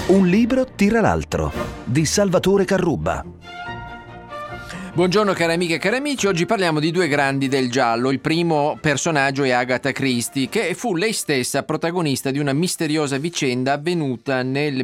Un libro tira l'altro, di Salvatore Carrubba. Buongiorno cari amiche e cari amici, oggi parliamo di due grandi del giallo. Il primo personaggio è Agatha Christie, che fu lei stessa protagonista di una misteriosa vicenda avvenuta nel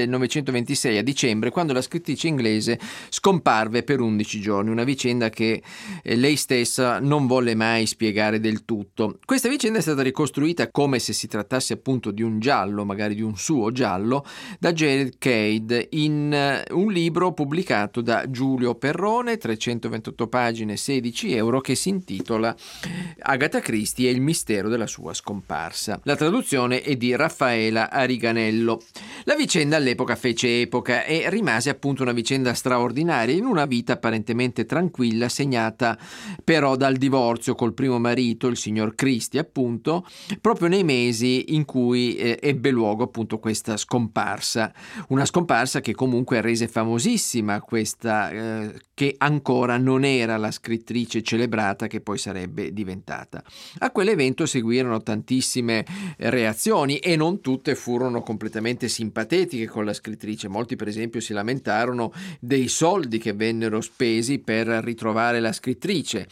1926 a dicembre, quando la scrittrice inglese scomparve per 11 giorni, una vicenda che lei stessa non volle mai spiegare del tutto. Questa vicenda è stata ricostruita come se si trattasse appunto di un giallo, magari di un suo giallo, da Jared Cade in un libro pubblicato da Giulio Perrone, 328 pagine, 16 euro, che si intitola Agatha Christie e il mistero della sua scomparsa. La traduzione è di Raffaela Ariganello. La vicenda all'epoca fece epoca e rimase appunto una vicenda straordinaria in una vita apparentemente tranquilla, segnata però dal divorzio col primo marito, il signor Christie appunto, proprio nei mesi in cui ebbe luogo appunto questa scomparsa. Una scomparsa che comunque rese famosissima questa che ancora non era la scrittrice celebrata che poi sarebbe diventata. A quell'evento seguirono tantissime reazioni e non tutte furono completamente simpatetiche con la scrittrice. Molti per esempio si lamentarono dei soldi che vennero spesi per ritrovare la scrittrice.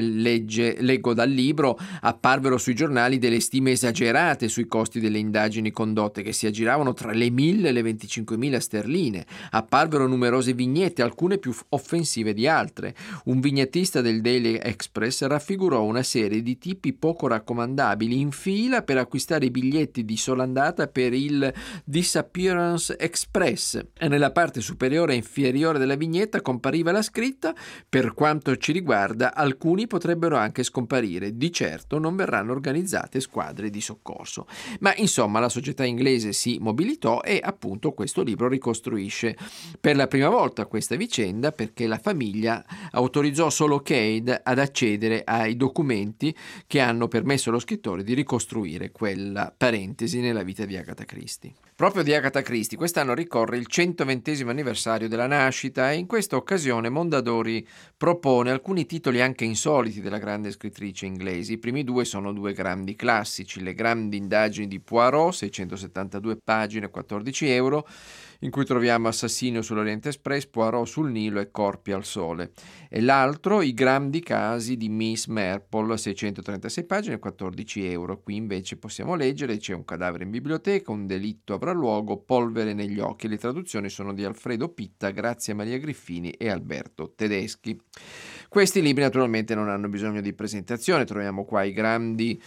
Leggo dal libro, apparvero sui giornali delle stime esagerate sui costi delle indagini condotte, che si aggiravano tra le 1.000 e le 25.000 sterline. Apparvero numerose vignette, alcune più offensive di altre. Un vignettista del Daily Express raffigurò una serie di tipi poco raccomandabili in fila per acquistare i biglietti di sola andata per il Disappearance Express, e nella parte superiore e inferiore della vignetta compariva la scritta: per quanto ci riguarda, alcuni potrebbero anche scomparire, di certo non verranno organizzate squadre di soccorso. Ma insomma la società inglese si mobilitò e appunto questo libro ricostruisce per la prima volta questa vicenda, perché la famiglia autorizzò solo Cade ad accedere ai documenti che hanno permesso allo scrittore di ricostruire quella parentesi nella vita di Agatha Christie. Proprio di Agatha Christie quest'anno ricorre il 120° anniversario della nascita e in questa occasione Mondadori propone alcuni titoli anche insoliti della grande scrittrice inglese. I primi due sono due grandi classici: Le grandi indagini di Poirot, 672 pagine, 14 euro, in cui troviamo Assassino sull'Oriente Express, Poirot sul Nilo e Corpi al sole, e l'altro I grandi casi di Miss Marple, 636 pagine, 14 euro. Qui invece possiamo leggere C'è un cadavere in biblioteca, Un delitto avrà luogo, Polvere negli occhi. Le traduzioni sono di Alfredo Pitta, Grazia Maria Griffini e Alberto Tedeschi. Questi libri naturalmente non hanno bisogno di presentazione, troviamo qua i grandi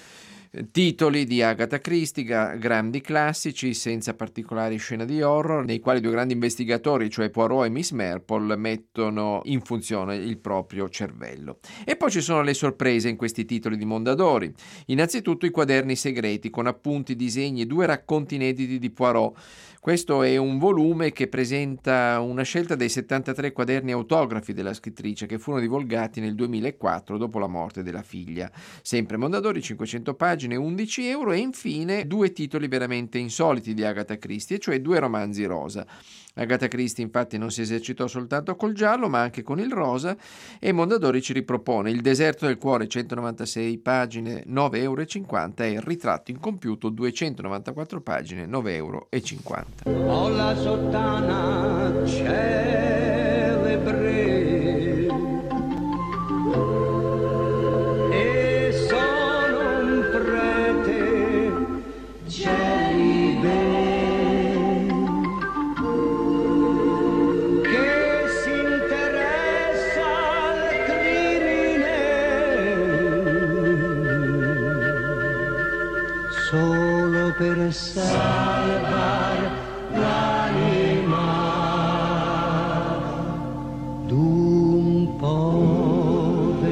titoli di Agatha Christie, grandi classici senza particolari scene di horror, nei quali due grandi investigatori, cioè Poirot e Miss Marple, mettono in funzione il proprio cervello. E poi ci sono le sorprese in questi titoli di Mondadori. Innanzitutto i quaderni segreti con appunti, disegni e due racconti inediti di Poirot. Questo è un volume che presenta una scelta dei 73 quaderni autografi della scrittrice che furono divulgati nel 2004 dopo la morte della figlia. Sempre Mondadori, 500 pagine, 11 euro, e infine due titoli veramente insoliti di Agatha Christie, cioè due romanzi rosa. Agatha Christie infatti non si esercitò soltanto col giallo ma anche con il rosa, e Mondadori ci ripropone Il deserto del cuore, 196 pagine, 9,50 euro, e Il ritratto incompiuto, 294 pagine, 9,50 euro. Ho la sottana celebre e sono un prete celibe che si interessa al crimine solo per salvare l'anima d'un povero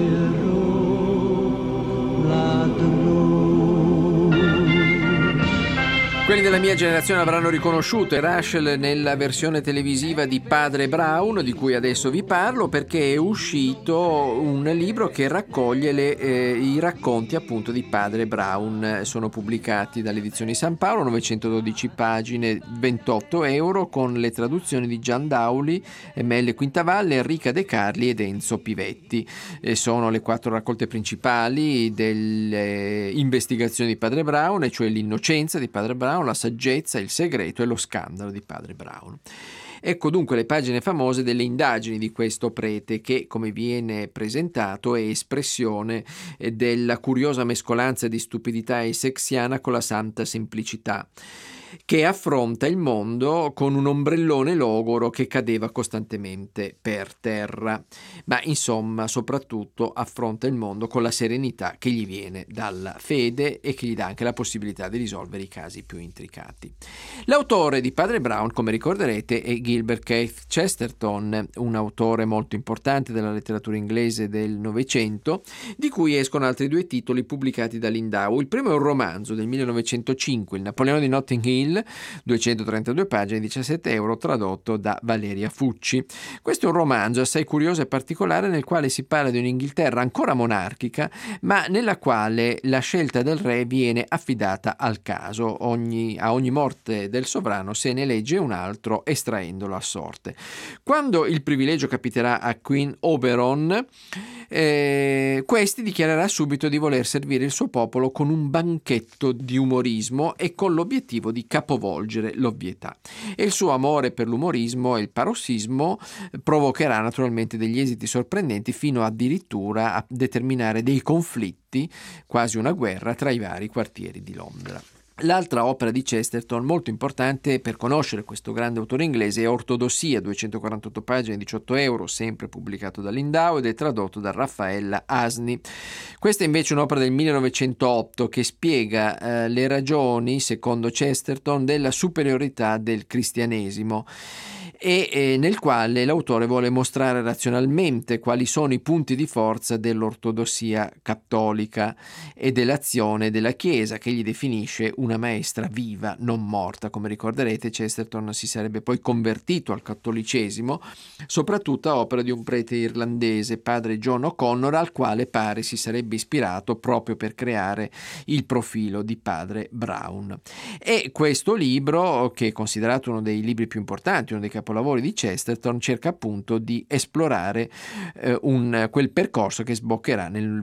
ladrone. Quelli della mia generazione avranno riconosciuto Rachel nella versione televisiva di Padre Brown, di cui adesso vi parlo, perché è uscito un libro che raccoglie i racconti appunto di Padre Brown. Sono pubblicati dalle edizioni San Paolo, 912 pagine, 28 euro, con le traduzioni di Gian Dauli, Melle Quintavalle, Enrica De Carli ed Enzo Pivetti. Sono le 4 raccolte principali delle investigazioni di Padre Brown, e cioè L'innocenza di Padre Brown, Brown, la saggezza, il segreto e lo scandalo di padre Brown. Ecco dunque le pagine famose delle indagini di questo prete che, come viene presentato, è espressione della curiosa mescolanza di stupidità essexiana con la santa semplicità, che affronta il mondo con un ombrellone logoro che cadeva costantemente per terra, ma insomma soprattutto affronta il mondo con la serenità che gli viene dalla fede e che gli dà anche la possibilità di risolvere i casi più intricati. L'autore di Padre Brown, come ricorderete, è Gilbert Keith Chesterton, un autore molto importante della letteratura inglese del Novecento, di cui escono altri due titoli pubblicati da Lindau. Il primo è un romanzo del 1905, Il Napoleone di Notting Hill, 232 pagine, 17 euro, tradotto da Valeria Fucci. Questo è un romanzo assai curioso e particolare nel quale si parla di un'Inghilterra ancora monarchica, ma nella quale la scelta del re viene affidata al caso. A ogni morte del sovrano se ne elegge un altro estraendolo a sorte. Quando il privilegio capiterà a Queen Oberon, questi dichiarerà subito di voler servire il suo popolo con un banchetto di umorismo e con l'obiettivo di capovolgere l'ovvietà. E il suo amore per l'umorismo e il parossismo provocherà naturalmente degli esiti sorprendenti, fino addirittura a determinare dei conflitti, quasi una guerra, tra i vari quartieri di Londra. L'altra opera di Chesterton molto importante per conoscere questo grande autore inglese è Ortodossia, 248 pagine, 18 euro, sempre pubblicato da Lindau ed è tradotto da Raffaella Asni. Questa è invece un'opera del 1908 che spiega le ragioni, secondo Chesterton, della superiorità del cristianesimo e nel quale l'autore vuole mostrare razionalmente quali sono i punti di forza dell'ortodossia cattolica e dell'azione della Chiesa, che gli definisce una maestra viva, non morta. Come ricorderete, Chesterton si sarebbe poi convertito al cattolicesimo, soprattutto a opera di un prete irlandese, padre John O'Connor, al quale pare si sarebbe ispirato proprio per creare il profilo di padre Brown. E questo libro, che è considerato uno dei libri più importanti, uno dei capolavori di Chesterton, cerca appunto di esplorare quel percorso che sboccherà nel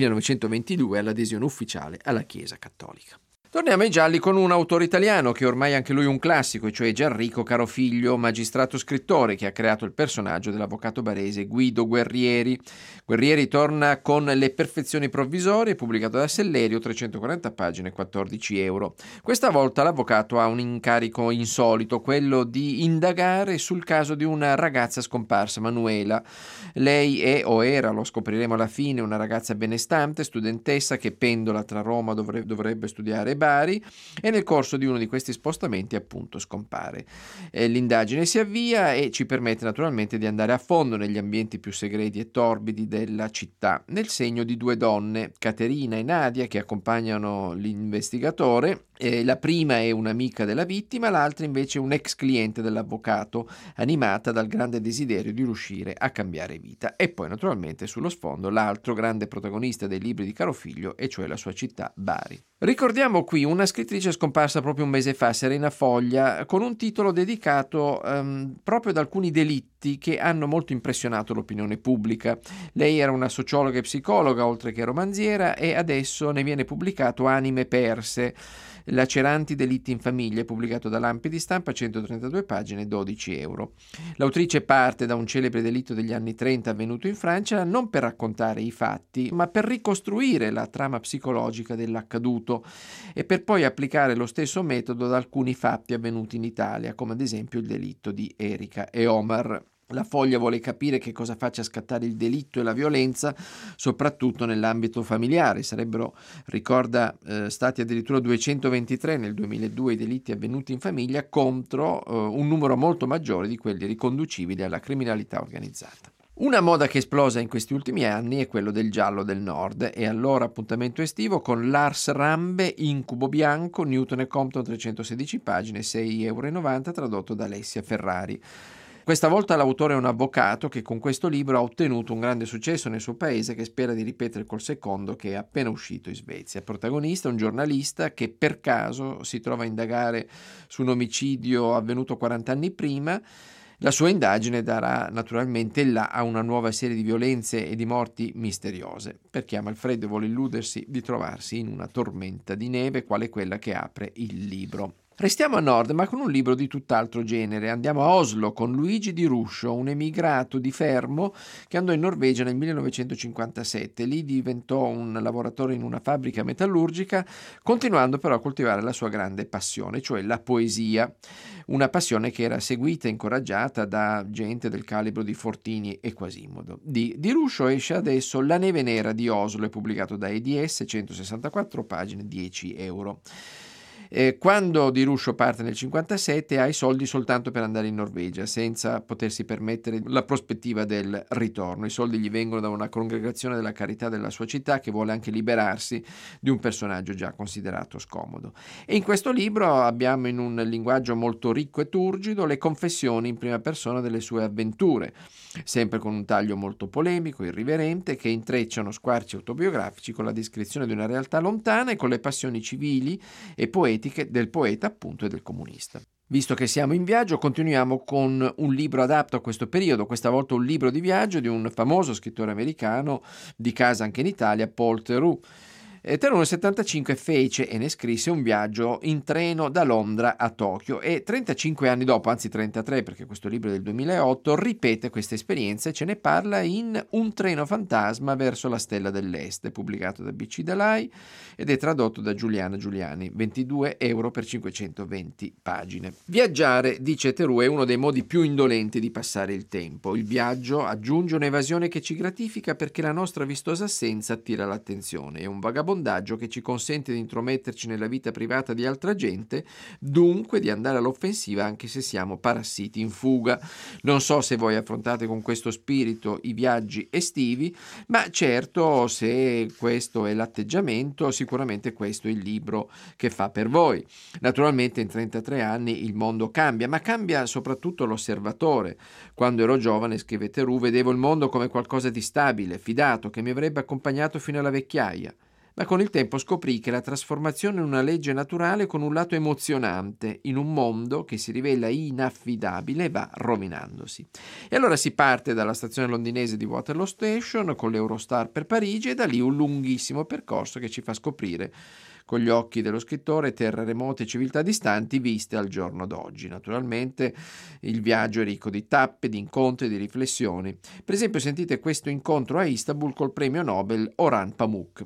1922 all'adesione ufficiale alla Chiesa Cattolica. Torniamo ai gialli con un autore italiano che ormai anche lui è un classico, e cioè Gianrico Carofiglio, magistrato scrittore che ha creato il personaggio dell'avvocato barese Guido Guerrieri. Guerrieri torna con Le perfezioni provvisorie, pubblicato da Sellerio, 340 pagine, 14 euro. Questa volta l'avvocato ha un incarico insolito, quello di indagare sul caso di una ragazza scomparsa, Manuela. Lei è o era, lo scopriremo alla fine, una ragazza benestante, studentessa che pendola tra Roma, dovrebbe studiare Bari, e nel corso di uno di questi spostamenti appunto scompare. L'indagine si avvia e ci permette naturalmente di andare a fondo negli ambienti più segreti e torbidi della città, nel segno di due donne, Caterina e Nadia, che accompagnano l'investigatore. La prima è un'amica della vittima, l'altra invece è un ex cliente dell'avvocato, animata dal grande desiderio di riuscire a cambiare vita. E poi naturalmente sullo sfondo l'altro grande protagonista dei libri di Carofiglio, e cioè la sua città, Bari. Ricordiamo qui una scrittrice scomparsa proprio un mese fa, Serena Foglia, con un titolo dedicato proprio ad alcuni delitti che hanno molto impressionato l'opinione pubblica. Lei era una sociologa e psicologa, oltre che romanziera, e adesso ne viene pubblicato Anime perse, laceranti delitti in famiglia, pubblicato da Lampi di Stampa, 132 pagine, 12 euro. L'autrice parte da un celebre delitto degli anni 30 avvenuto in Francia non per raccontare i fatti, ma per ricostruire la trama psicologica dell'accaduto e per poi applicare lo stesso metodo ad alcuni fatti avvenuti in Italia, come ad esempio il delitto di Erika e Omar. La Foglia vuole capire che cosa faccia scattare il delitto e la violenza, soprattutto nell'ambito familiare. Sarebbero, ricorda, stati addirittura 223 nel 2002 i delitti avvenuti in famiglia, contro un numero molto maggiore di quelli riconducibili alla criminalità organizzata. Una moda che è esplosa in questi ultimi anni è quello del giallo del nord, e allora appuntamento estivo con Lars Rambe, Incubo bianco, Newton e Compton, 316 pagine, 6,90 euro, tradotto da Alessia Ferrari. Questa volta l'autore è un avvocato che con questo libro ha ottenuto un grande successo nel suo paese, che spera di ripetere col secondo, che è appena uscito in Svezia. Protagonista un giornalista che per caso si trova a indagare su un omicidio avvenuto 40 anni prima. La sua indagine darà naturalmente il là a una nuova serie di violenze e di morti misteriose, perché ama il freddo e vuole illudersi di trovarsi in una tormenta di neve, quale quella che apre il libro. Restiamo a nord, ma con un libro di tutt'altro genere. Andiamo a Oslo con Luigi Di Ruscio, un emigrato di Fermo che andò in Norvegia nel 1957. Lì diventò un lavoratore in una fabbrica metallurgica, continuando però a coltivare la sua grande passione, cioè la poesia. Una passione che era seguita e incoraggiata da gente del calibro di Fortini e Quasimodo. Di Ruscio esce adesso La neve nera di Oslo, è pubblicato da EDS, 164 pagine, 10 euro. Quando Di Ruscio parte nel 1957 ha i soldi soltanto per andare in Norvegia, senza potersi permettere la prospettiva del ritorno. I soldi gli vengono da una congregazione della carità della sua città che vuole anche liberarsi di un personaggio già considerato scomodo. E in questo libro abbiamo, in un linguaggio molto ricco e turgido, le confessioni in prima persona delle sue avventure, sempre con un taglio molto polemico, irriverente, che intrecciano squarci autobiografici con la descrizione di una realtà lontana e con le passioni civili e poetiche del poeta, appunto, e del comunista. Visto che siamo in viaggio, continuiamo con un libro adatto a questo periodo, questa volta un libro di viaggio di un famoso scrittore americano di casa anche in Italia, Paul Theroux. Theroux nel 1975 fece e ne scrisse un viaggio in treno da Londra a Tokyo e 35 anni dopo, anzi 33 perché questo libro è del 2008, ripete questa esperienza e ce ne parla in Un treno fantasma verso la stella dell'Est, pubblicato da BC Dalai ed è tradotto da Giuliana Giuliani, 22 euro per 520 pagine. Viaggiare, dice Theroux, è uno dei modi più indolenti di passare il tempo. Il viaggio aggiunge un'evasione che ci gratifica perché la nostra vistosa assenza attira l'attenzione, è un vagabondo che ci consente di intrometterci nella vita privata di altra gente, dunque di andare all'offensiva anche se siamo parassiti in fuga. Non so se voi affrontate con questo spirito i viaggi estivi, ma certo, se questo è l'atteggiamento, sicuramente questo è il libro che fa per voi. Naturalmente in 33 anni il mondo cambia, ma cambia soprattutto l'osservatore. Quando ero giovane, scrive Theroux, vedevo il mondo come qualcosa di stabile, fidato, che mi avrebbe accompagnato fino alla vecchiaia. Ma con il tempo scoprì che la trasformazione è una legge naturale con un lato emozionante in un mondo che si rivela inaffidabile e va rovinandosi. E allora si parte dalla stazione londinese di Waterloo Station con l'Eurostar per Parigi e da lì un lunghissimo percorso che ci fa scoprire con gli occhi dello scrittore terre remote e civiltà distanti viste al giorno d'oggi. Naturalmente il viaggio è ricco di tappe, di incontri, di riflessioni. Per esempio sentite questo incontro a Istanbul col premio Nobel Orhan Pamuk.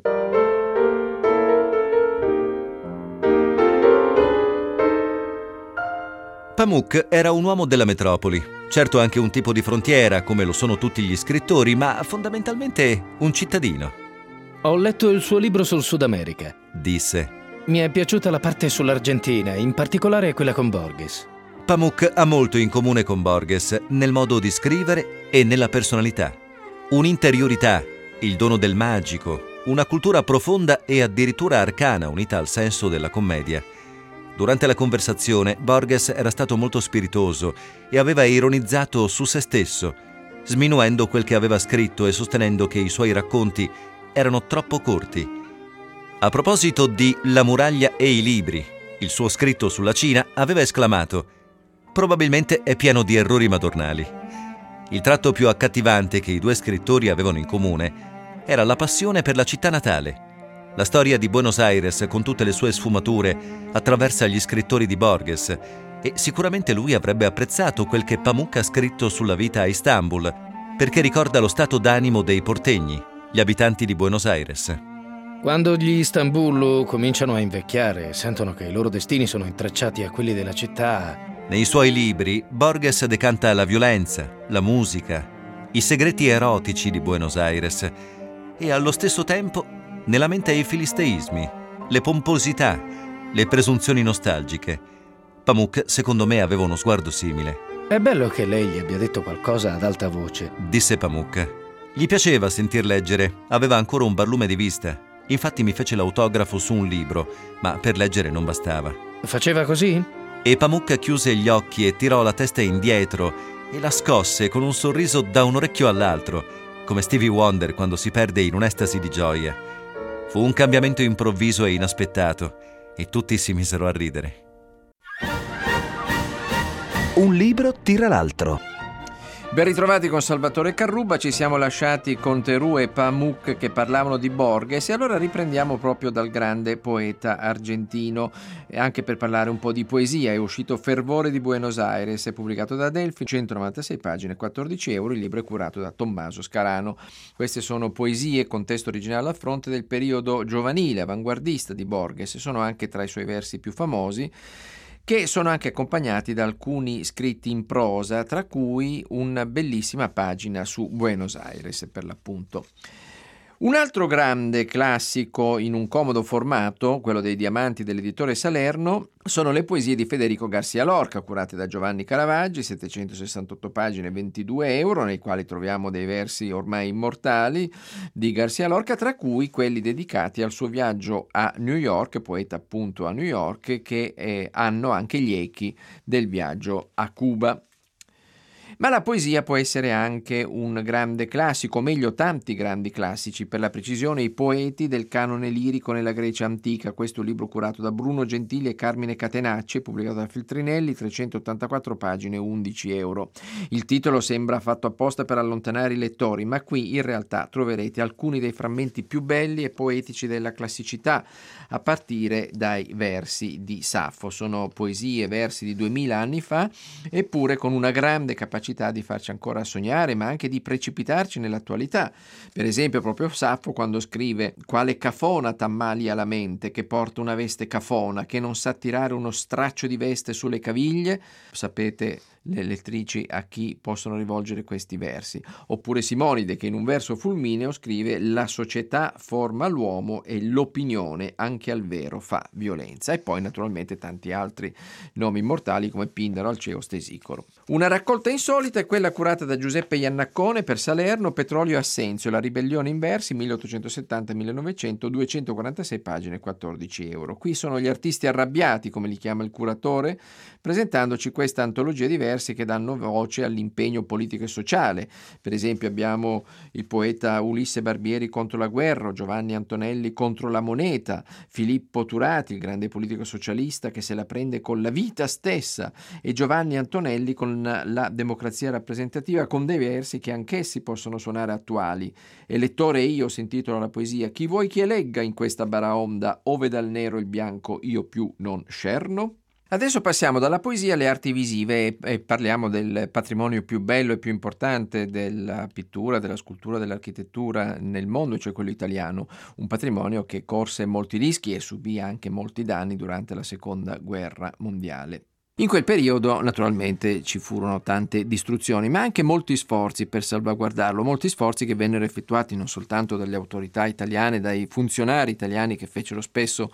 Pamuk era un uomo della metropoli, certo anche un tipo di frontiera, come lo sono tutti gli scrittori, ma fondamentalmente un cittadino. Ho letto il suo libro sul Sud America, disse. Mi è piaciuta la parte sull'Argentina, in particolare quella con Borges. Pamuk ha molto in comune con Borges nel modo di scrivere e nella personalità. Un'interiorità, il dono del magico, una cultura profonda e addirittura arcana unita al senso della commedia. Durante la conversazione, Borges era stato molto spiritoso e aveva ironizzato su se stesso, sminuendo quel che aveva scritto e sostenendo che i suoi racconti erano troppo corti. A proposito di La muraglia e i libri, il suo scritto sulla Cina, aveva esclamato: «Probabilmente è pieno di errori madornali». Il tratto più accattivante che i due scrittori avevano in comune era la passione per la città natale. La storia di Buenos Aires, con tutte le sue sfumature, attraversa gli scrittori di Borges e sicuramente lui avrebbe apprezzato quel che Pamuk ha scritto sulla vita a Istanbul, perché ricorda lo stato d'animo dei portegni, gli abitanti di Buenos Aires. Quando gli Istanbul cominciano a invecchiare, sentono che i loro destini sono intrecciati a quelli della città. Nei suoi libri, Borges decanta la violenza, la musica, i segreti erotici di Buenos Aires e allo stesso tempo ne lamenta i filisteismi, le pomposità, le presunzioni nostalgiche. Pamuk, secondo me, aveva uno sguardo simile. È bello che lei gli abbia detto qualcosa ad alta voce, disse Pamuk. Gli piaceva sentir leggere, aveva ancora un barlume di vista. Infatti mi fece l'autografo su un libro, ma per leggere non bastava. Faceva così? E Pamuk chiuse gli occhi e tirò la testa indietro e la scosse con un sorriso da un orecchio all'altro, come Stevie Wonder quando si perde in un'estasi di gioia. Fu un cambiamento improvviso e inaspettato, e tutti si misero a ridere. Un libro tira l'altro. Ben ritrovati con Salvatore Carrubba, ci siamo lasciati con Terù e Pamuk che parlavano di Borges e allora riprendiamo proprio dal grande poeta argentino, e anche per parlare un po' di poesia. È uscito Fervore di Buenos Aires, è pubblicato da Adelphi, 196 pagine, 14 euro, il libro è curato da Tommaso Scarano. Queste sono poesie con testo originale a fronte del periodo giovanile, avanguardista di Borges, sono anche tra i suoi versi più famosi, che sono anche accompagnati da alcuni scritti in prosa, tra cui una bellissima pagina su Buenos Aires, per l'appunto. Un altro grande classico in un comodo formato, quello dei Diamanti dell'editore Salerno, sono le poesie di Federico Garcia Lorca, curate da Giovanni Caravaggi, 768 pagine, 22 euro, nei quali troviamo dei versi ormai immortali di Garcia Lorca, tra cui quelli dedicati al suo viaggio a New York, poeta appunto a New York, che hanno anche gli echi del viaggio a Cuba. Ma la poesia può essere anche un grande classico, o meglio tanti grandi classici, per la precisione i poeti del canone lirico nella Grecia antica. Questo è un libro curato da Bruno Gentili e Carmine Catenacci, pubblicato da Feltrinelli, 384 pagine, 11 euro. Il titolo sembra fatto apposta per allontanare i lettori, ma qui in realtà troverete alcuni dei frammenti più belli e poetici della classicità, a partire dai versi di Saffo. Sono poesie, versi di 2000 anni fa, eppure con una grande capacità di farci ancora sognare, ma anche di precipitarci nell'attualità. Per esempio proprio Saffo, quando scrive: quale cafona t'ammalia la mente, che porta una veste cafona, che non sa tirare uno straccio di veste sulle caviglie. Sapete le lettrici a chi possono rivolgere questi versi. Oppure Simonide, che in un verso fulmineo scrive: la società forma l'uomo e l'opinione anche al vero fa violenza. E poi naturalmente tanti altri nomi immortali come Pindaro, Alceo, Stesicoro. Una raccolta insolita è quella curata da Giuseppe Iannaccone per Salerno, Petrolio e Assenzio, la ribellione in versi, 1870-1900, 246 pagine, 14 euro. Qui sono gli artisti arrabbiati, come li chiama il curatore, presentandoci questa antologia di versi che danno voce all'impegno politico e sociale. Per esempio abbiamo il poeta Ulisse Barbieri contro la guerra, Giovanni Antonelli contro la moneta, Filippo Turati, il grande politico socialista che se la prende con la vita stessa, e Giovanni Antonelli con la democrazia rappresentativa, con dei versi che anch'essi possono suonare attuali. Elettore io, si intitola la poesia, chi vuoi che elegga in questa baraonda, ove dal nero il bianco io più non scerno? Adesso passiamo dalla poesia alle arti visive e parliamo del patrimonio più bello e più importante della pittura, della scultura, dell'architettura nel mondo, cioè quello italiano, un patrimonio che corse molti rischi e subì anche molti danni durante la Seconda Guerra Mondiale. In quel periodo naturalmente ci furono tante distruzioni, ma anche molti sforzi per salvaguardarlo, molti sforzi che vennero effettuati non soltanto dalle autorità italiane, dai funzionari italiani che fecero spesso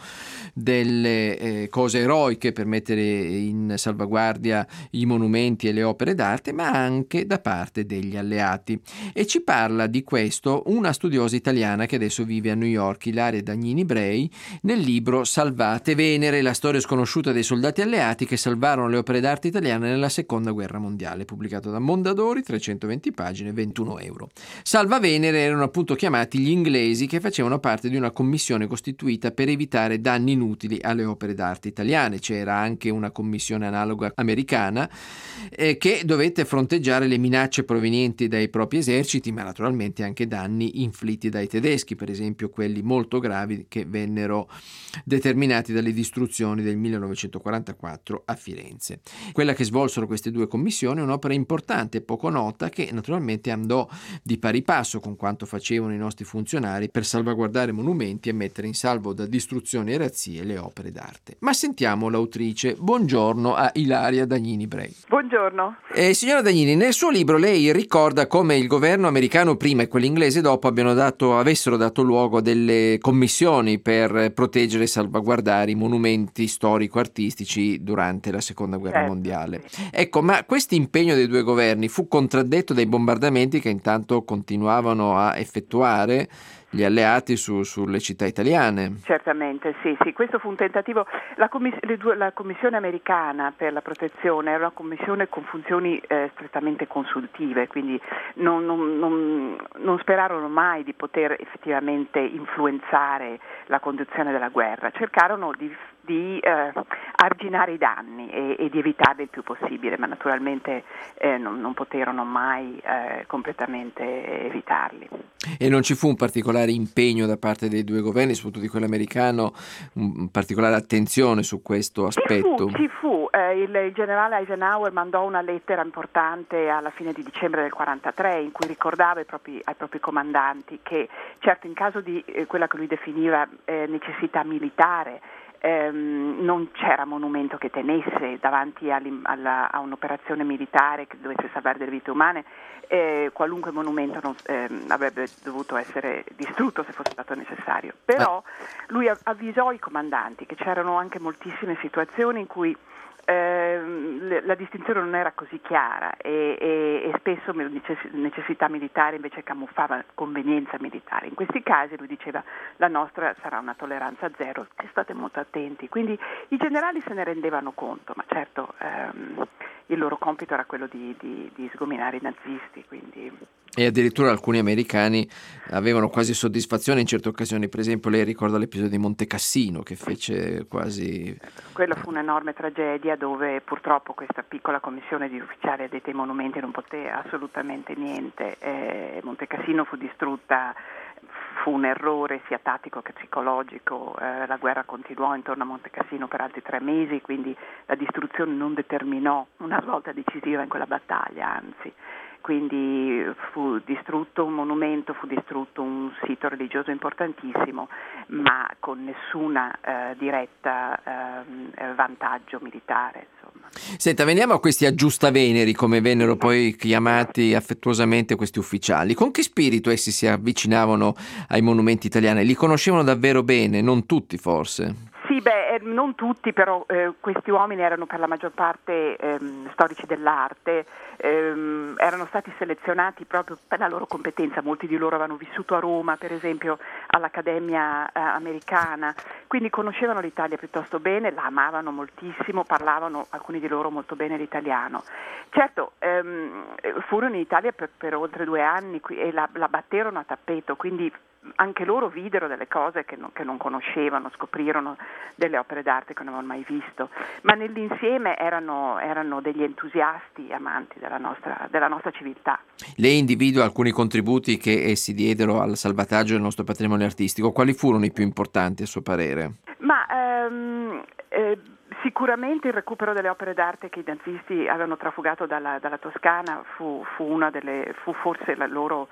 delle cose eroiche per mettere in salvaguardia i monumenti e le opere d'arte, ma anche da parte degli alleati. E ci parla di questo una studiosa italiana che adesso vive a New York, Ilaria Dagnini Brei, nel libro Salvate Venere, la storia sconosciuta dei soldati alleati che salvarono le opere d'arte italiane nella Seconda Guerra Mondiale, pubblicato da Mondadori, 320 pagine, 21 euro. Salva Venere erano appunto chiamati gli inglesi che facevano parte di una commissione costituita per evitare danni inutili alle opere d'arte italiane. C'era anche una commissione analoga americana che dovette fronteggiare le minacce provenienti dai propri eserciti, ma naturalmente anche danni inflitti dai tedeschi, per esempio quelli molto gravi che vennero determinati dalle distruzioni del 1944 a Firenze. Quella che svolsero queste due commissioni è un'opera importante e poco nota che naturalmente andò di pari passo con quanto facevano i nostri funzionari per salvaguardare monumenti e mettere in salvo da distruzioni e razzie le opere d'arte. Ma sentiamo l'autrice. Buongiorno a Ilaria Dagnini Brei. Buongiorno. Signora Dagnini, nel suo libro lei ricorda come il governo americano prima e quello inglese dopo avessero dato luogo a delle commissioni per proteggere e salvaguardare i monumenti storico-artistici durante la Seconda Guerra Mondiale. Ecco, ma questo impegno dei due governi fu contraddetto dai bombardamenti che intanto continuavano a effettuare gli alleati sulle città italiane. Certamente, sì, questo fu un tentativo. La Commissione americana per la protezione era una commissione con funzioni strettamente consultive, quindi non sperarono mai di poter effettivamente influenzare la conduzione della guerra, cercarono di arginare i danni e di evitarli il più possibile, ma naturalmente non poterono mai completamente evitarli. E non ci fu un particolare impegno da parte dei due governi, soprattutto di quello americano, un particolare attenzione su questo aspetto? Ci fu. Il generale Eisenhower mandò una lettera importante alla fine di dicembre del 1943 in cui ricordava ai propri comandanti che certo in caso di quella che lui definiva necessità militare non c'era monumento che tenesse davanti a un'operazione militare che dovesse salvare delle vite umane, qualunque monumento avrebbe dovuto essere distrutto se fosse stato necessario. Però lui avvisò i comandanti che c'erano anche moltissime situazioni in cui la distinzione non era così chiara e spesso necessità militare invece camuffava convenienza militare. In questi casi lui diceva la nostra sarà una tolleranza zero, state molto attenti. Quindi i generali se ne rendevano conto, ma certo il loro compito era quello di sgominare i nazisti. E addirittura alcuni americani avevano quasi soddisfazione in certe occasioni. Per esempio lei ricorda l'episodio di Monte Cassino che fece quasi... Quello fu un'enorme tragedia dove purtroppo questa piccola commissione di ufficiali addetti ai monumenti non poté assolutamente niente. Monte Cassino fu distrutta, fu un errore sia tattico che psicologico. La guerra continuò intorno a Monte Cassino per altri 3 mesi, quindi la distruzione non determinò una svolta decisiva in quella battaglia, anzi. Quindi fu distrutto un monumento, fu distrutto un sito religioso importantissimo, ma con nessuna diretta vantaggio militare, insomma. Senta, veniamo a questi aggiustaveneri, come vennero poi chiamati affettuosamente questi ufficiali. Con che spirito essi si avvicinavano ai monumenti italiani? Li conoscevano davvero bene? Non tutti, forse? Sì, non tutti, però questi uomini erano per la maggior parte storici dell'arte, erano stati selezionati proprio per la loro competenza. Molti di loro avevano vissuto a Roma, per esempio all'Accademia americana, quindi conoscevano l'Italia piuttosto bene, la amavano moltissimo, parlavano alcuni di loro molto bene l'italiano. Certo, furono in Italia per oltre 2 anni e la batterono a tappeto, quindi anche loro videro delle cose che non conoscevano, scoprirono delle opere d'arte che non avevano mai visto, ma nell'insieme erano degli entusiasti amanti della nostra civiltà. Lei individua alcuni contributi che essi diedero al salvataggio del nostro patrimonio artistico. Quali furono i più importanti a suo parere? Sicuramente il recupero delle opere d'arte che i nazisti avevano trafugato dalla Toscana fu forse il loro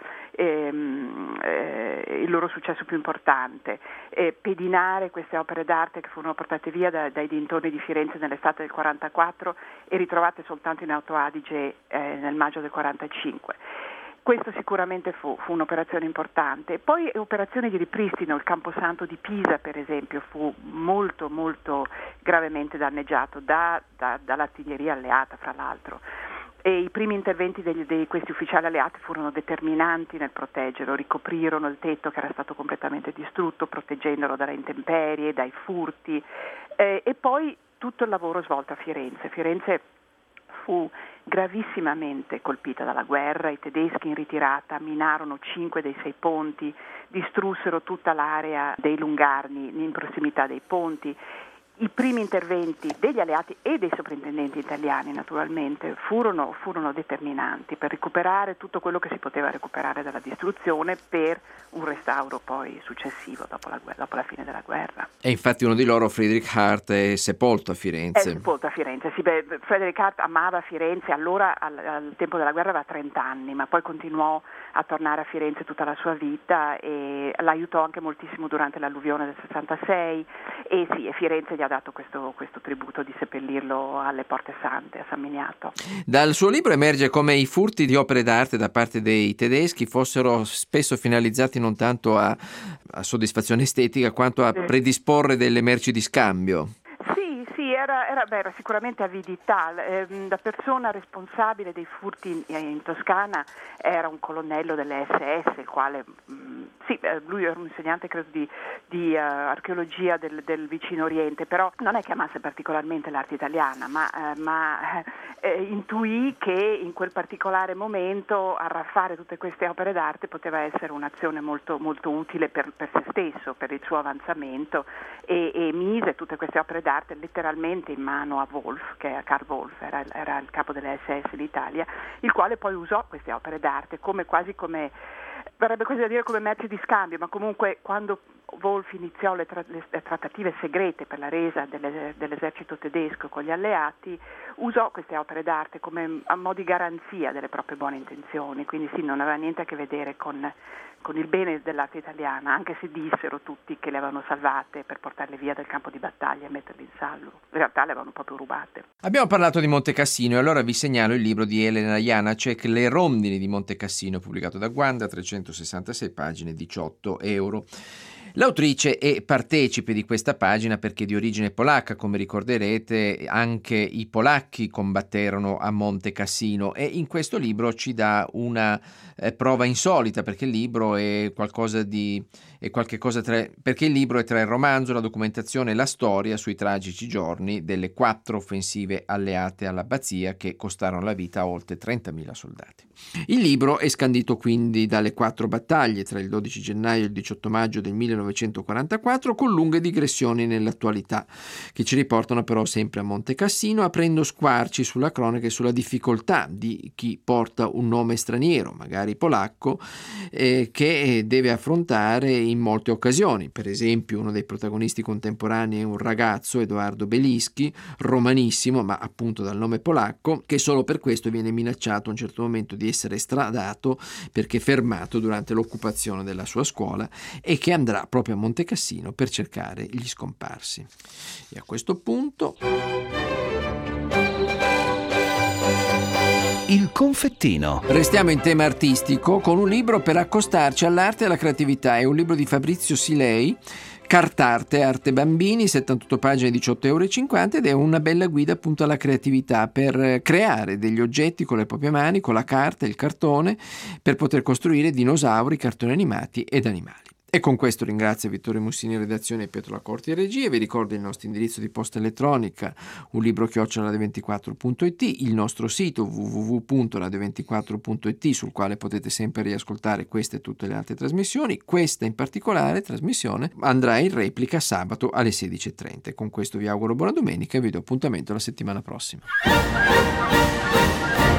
successo più importante. Pedinare queste opere d'arte che furono portate via dai dintorni di Firenze nell'estate del 1944 e ritrovate soltanto in Alto Adige nel maggio del 1945. Questo sicuramente fu un'operazione importante. Poi operazioni di ripristino, il Camposanto di Pisa per esempio fu molto molto gravemente danneggiato dall'artiglieria alleata, fra l'altro. E i primi interventi di questi ufficiali alleati furono determinanti nel proteggerlo, ricoprirono il tetto che era stato completamente distrutto, proteggendolo dalle intemperie, dai furti, e poi tutto il lavoro svolto a Firenze. Firenze fu gravissimamente colpita dalla guerra, i tedeschi in ritirata minarono 5 dei 6 ponti, distrussero tutta l'area dei Lungarni in prossimità dei ponti. I primi interventi degli alleati e dei sovrintendenti italiani naturalmente furono determinanti per recuperare tutto quello che si poteva recuperare dalla distruzione per un restauro poi successivo dopo la fine della guerra. E infatti uno di loro, Friedrich Hart, è sepolto a Firenze. Sì, Friedrich Hart amava Firenze, allora al tempo della guerra aveva 30 anni, ma poi continuò a tornare a Firenze tutta la sua vita e l'aiutò anche moltissimo durante l'alluvione del 66 e Firenze gli ha dato questo tributo di seppellirlo alle Porte Sante a San Miniato. Dal suo libro emerge come i furti di opere d'arte da parte dei tedeschi fossero spesso finalizzati non tanto a soddisfazione estetica quanto a predisporre delle merci di scambio. Sì, era Era sicuramente avidità. La persona responsabile dei furti in Toscana era un colonnello delle SS, il quale, lui era un insegnante credo di archeologia del vicino Oriente, però non è che amasse particolarmente l'arte italiana, ma intuì che in quel particolare momento arraffare tutte queste opere d'arte poteva essere un'azione molto, molto utile per se stesso, per il suo avanzamento, e mise tutte queste opere d'arte letteralmente in mano a Wolf, che è Karl Wolf, era il capo delle SS d'Italia, il quale poi usò queste opere d'arte quasi come verrebbe così da dire come merci di scambio, ma comunque quando Wolf iniziò le trattative segrete per la resa dell'esercito tedesco con gli alleati, usò queste opere d'arte come a mo' di garanzia delle proprie buone intenzioni, quindi sì, non aveva niente a che vedere con il bene dell'arte italiana, anche se dissero tutti che le avevano salvate per portarle via dal campo di battaglia e metterle in salvo. In realtà le avevano proprio rubate. Abbiamo parlato di Monte Cassino e allora vi segnalo il libro di Elena Janacek, Le rondini di Monte Cassino, pubblicato da Guanda, 366 pagine, €18. L'autrice è partecipe di questa pagina perché di origine polacca, come ricorderete anche i polacchi combatterono a Monte Cassino, e in questo libro ci dà una prova insolita, perché il libro è perché il libro è tra il romanzo, la documentazione e la storia sui tragici giorni delle 4 offensive alleate all'abbazia che costarono la vita a oltre 30.000 soldati. Il libro è scandito quindi dalle 4 battaglie tra il 12 gennaio e il 18 maggio del 1944, con lunghe digressioni nell'attualità, che ci riportano però sempre a Monte Cassino, aprendo squarci sulla cronaca e sulla difficoltà di chi porta un nome straniero, magari polacco, che deve affrontare in molte occasioni. Per esempio, uno dei protagonisti contemporanei è un ragazzo, Edoardo Belischi, romanissimo, ma appunto dal nome polacco, che solo per questo viene minacciato a un certo momento di essere estradato perché fermato durante l'occupazione della sua scuola, e che andrà proprio a Monte Cassino per cercare gli scomparsi. E a questo punto Il confettino. restiamo in tema artistico con un libro per accostarci all'arte e alla creatività. È un libro di Fabrizio Silei, Cartarte, arte bambini, 78 pagine, €18,50, ed è una bella guida appunto alla creatività per creare degli oggetti con le proprie mani, con la carta e il cartone, per poter costruire dinosauri, cartoni animati ed animali. E con questo ringrazio Vittorio Mussini in redazione e Pietro Lacorti in regia. Vi ricordo il nostro indirizzo di posta elettronica, unlibro@radio24.it, il nostro sito www.radio24.it, sul quale potete sempre riascoltare queste e tutte le altre trasmissioni. Questa in particolare trasmissione andrà in replica sabato alle 16:30. Con questo vi auguro buona domenica e vi do appuntamento la settimana prossima.